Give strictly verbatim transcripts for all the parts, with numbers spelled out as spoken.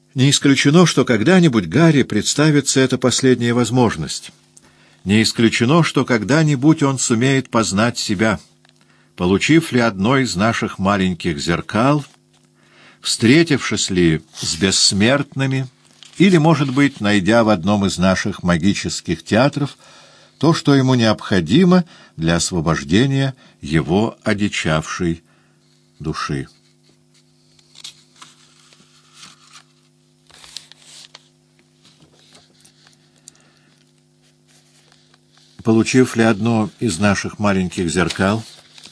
Не исключено, что когда-нибудь Гарри представится эта последняя возможность. Не исключено, что когда-нибудь он сумеет познать себя, получив ли одно из наших маленьких зеркал, встретившись ли с бессмертными, или, может быть, найдя в одном из наших магических театров то, что ему необходимо для освобождения его одичавшей души. Получив ли одно из наших маленьких зеркал,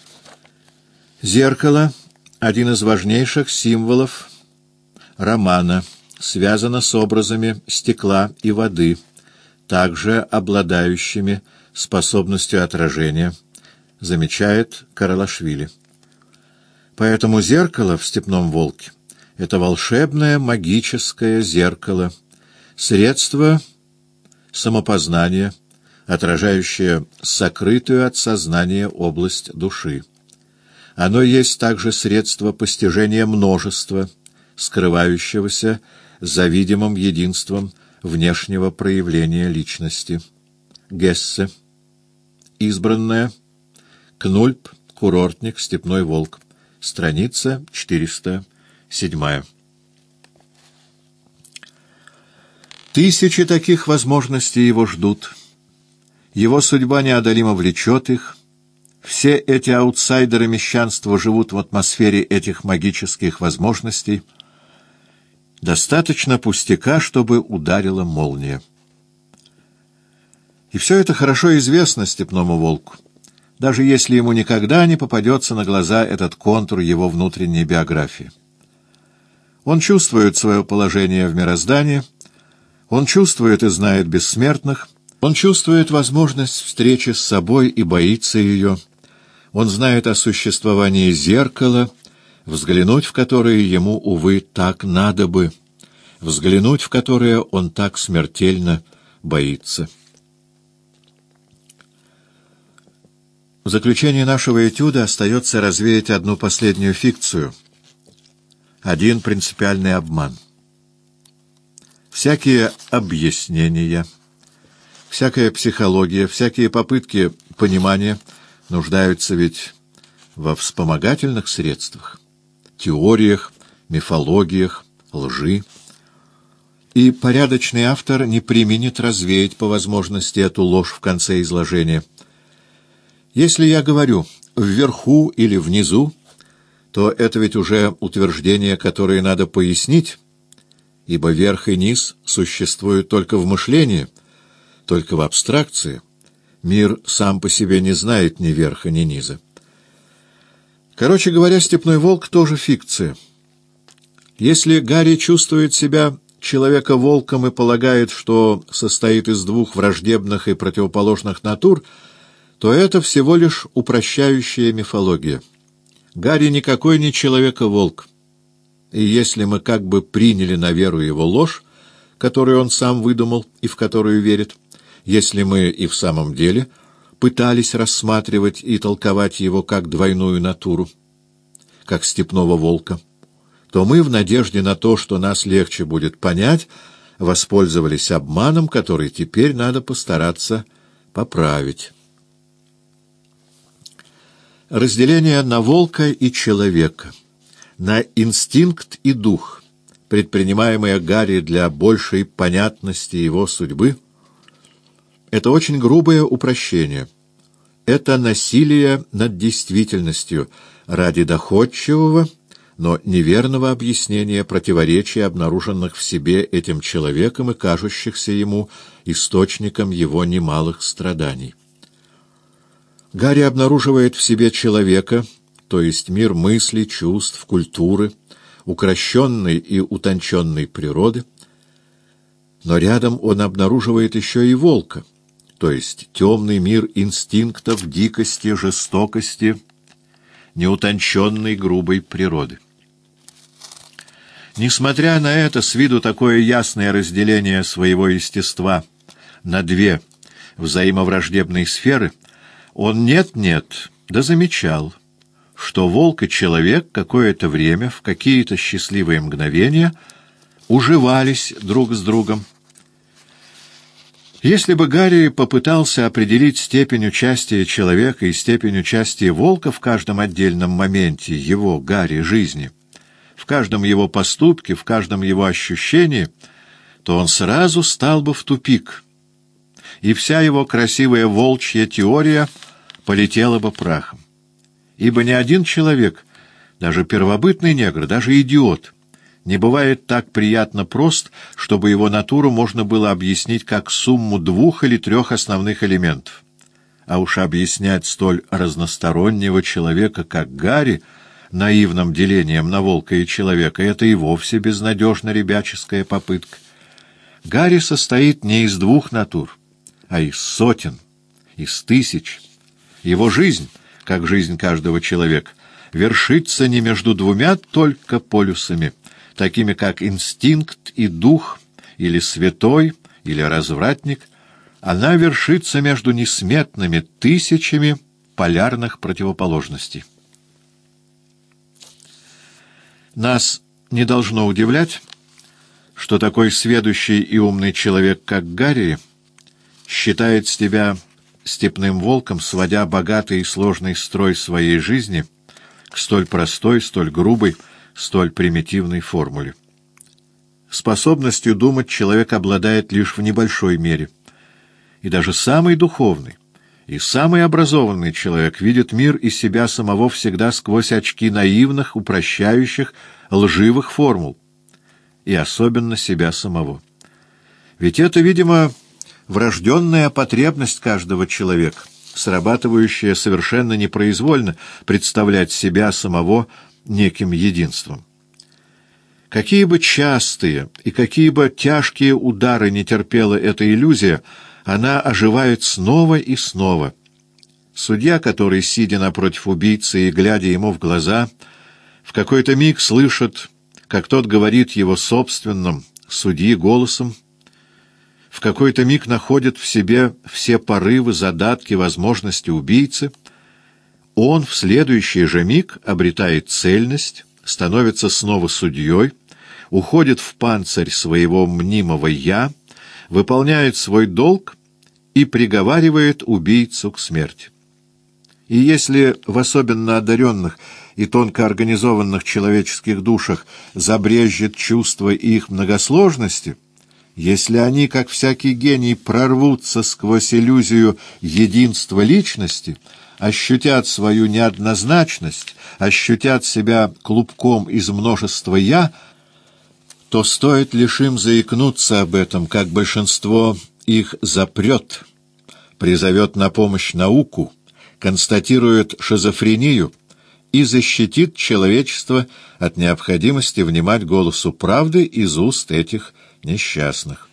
зеркало — один из важнейших символов романа, связано с образами стекла и воды, также обладающими способностью отражения, замечает Карлашвили. Поэтому зеркало в «Степном волке» — это волшебное магическое зеркало, средство самопознания, отражающее сокрытую от сознания область души. Оно есть также средство постижения множества, скрывающегося за видимым единством внешнего проявления личности. Гессе. Избранное. Кнульп. Курортник. Степной волк. Страница четыреста семь. Тысячи таких возможностей его ждут. Его судьба неодолимо влечет их. Все эти аутсайдеры мещанства живут в атмосфере этих магических возможностей. Достаточно пустяка, чтобы ударила молния. И все это хорошо известно Степному волку, даже если ему никогда не попадется на глаза этот контур его внутренней биографии. Он чувствует свое положение в мироздании, он чувствует и знает бессмертных, он чувствует возможность встречи с собой и боится ее, он знает о существовании зеркала, взглянуть в которое ему, увы, так надо бы, взглянуть в которое он так смертельно боится. В заключение нашего этюда остается развеять одну последнюю фикцию, один принципиальный обман. Всякие объяснения, всякая психология, всякие попытки понимания нуждаются ведь во вспомогательных средствах, теориях, мифологиях, лжи. И порядочный автор не преминет развеять по возможности эту ложь в конце изложения. Если я говорю «вверху» или «внизу», то это ведь уже утверждение, которое надо пояснить, ибо верх и низ существуют только в мышлении, только в абстракции. Мир сам по себе не знает ни верха, ни низа. Короче говоря, «Степной волк» тоже фикция. Если Гарри чувствует себя человека-волком и полагает, что состоит из двух враждебных и противоположных натур, то это всего лишь упрощающая мифология. Гарри никакой не человека-волк. И если мы как бы приняли на веру его ложь, которую он сам выдумал и в которую верит, если мы и в самом деле пытались рассматривать и толковать его как двойную натуру, как степного волка, то мы в надежде на то, что нас легче будет понять, воспользовались обманом, который теперь надо постараться поправить. Разделение на волка и человека, на инстинкт и дух, предпринимаемое Гарри для большей понятности его судьбы, это очень грубое упрощение. Это насилие над действительностью ради доходчивого, но неверного объяснения противоречий, обнаруженных в себе этим человеком и кажущихся ему источником его немалых страданий. Гарри обнаруживает в себе человека, то есть мир мыслей, чувств, культуры, укращенной и утонченной природы, но рядом он обнаруживает еще и волка, то есть темный мир инстинктов, дикости, жестокости, неутонченной грубой природы. Несмотря на это, с виду такое ясное разделение своего естества на две взаимовраждебные сферы, он нет-нет, да замечал, что волк и человек какое-то время, в какие-то счастливые мгновения уживались друг с другом. Если бы Гарри попытался определить степень участия человека и степень участия волка в каждом отдельном моменте его, Гарри, жизни, в каждом его поступке, в каждом его ощущении, то он сразу стал бы в тупик, и вся его красивая волчья теория полетела бы прахом. Ибо ни один человек, даже первобытный негр, даже идиот, не бывает так приятно прост, чтобы его натуру можно было объяснить как сумму двух или трех основных элементов. А уж объяснять столь разностороннего человека, как Гарри, наивным делением на волка и человека, это и вовсе безнадежно ребяческая попытка. Гарри состоит не из двух натур, а из сотен, из тысяч. Его жизнь, как жизнь каждого человека, вершится не между двумя только полюсами, такими как инстинкт и дух, или святой, или развратник. Она вершится между несметными тысячами полярных противоположностей. Нас не должно удивлять, что такой сведущий и умный человек, как Гарри, считает себя степным волком, сводя богатый и сложный строй своей жизни к столь простой, столь грубой, столь примитивной формуле. Способностью думать человек обладает лишь в небольшой мере. И даже самый духовный и самый образованный человек видит мир и себя самого всегда сквозь очки наивных, упрощающих, лживых формул. И особенно себя самого. Ведь это, видимо, врожденная потребность каждого человека, срабатывающая совершенно непроизвольно представлять себя самого неким единством. Какие бы частые и какие бы тяжкие удары не терпела эта иллюзия, она оживает снова и снова. Судья, который, сидя напротив убийцы и глядя ему в глаза, в какой-то миг слышит, как тот говорит его собственным судьи голосом, в какой-то миг находит в себе все порывы, задатки, возможности убийцы, он в следующий же миг обретает цельность, становится снова судьей, уходит в панцирь своего мнимого «я», выполняет свой долг и приговаривает убийцу к смерти. И если в особенно одаренных и тонко организованных человеческих душах забрежет чувство их многосложности, если они, как всякий гений, прорвутся сквозь иллюзию единства личности, ощутят свою неоднозначность, ощутят себя клубком из множества «я», то стоит лишь им заикнуться об этом, как большинство их запрет, призовет на помощь науку, констатирует шизофрению и защитит человечество от необходимости внимать голосу правды из уст этих несчастных.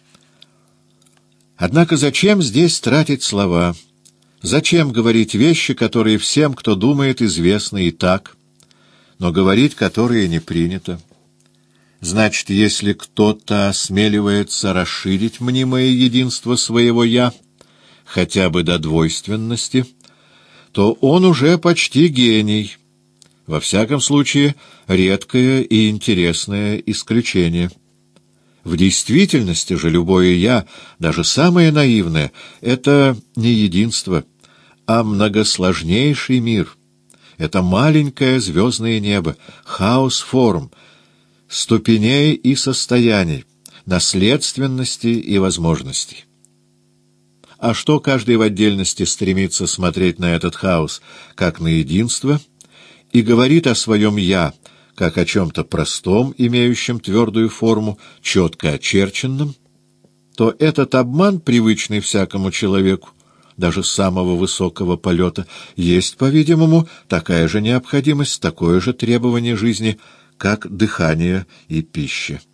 Однако зачем здесь тратить слова? Зачем говорить вещи, которые всем, кто думает, известны и так, но говорить которые не принято? Значит, если кто-то осмеливается расширить мнимое единство своего «я», хотя бы до двойственности, то он уже почти гений, во всяком случае, редкое и интересное исключение. В действительности же любое «я», даже самое наивное, — это не единство, а многосложнейший мир. Это маленькое звездное небо, хаос форм, ступеней и состояний, наследственности и возможностей. А что каждый в отдельности стремится смотреть на этот хаос, как на единство, и говорит о своем «я», как о чем-то простом, имеющем твердую форму, четко очерченном, то этот обман, привычный всякому человеку, даже самого высокого полета, есть, по-видимому, такая же необходимость, такое же требование жизни, как дыхание и пища.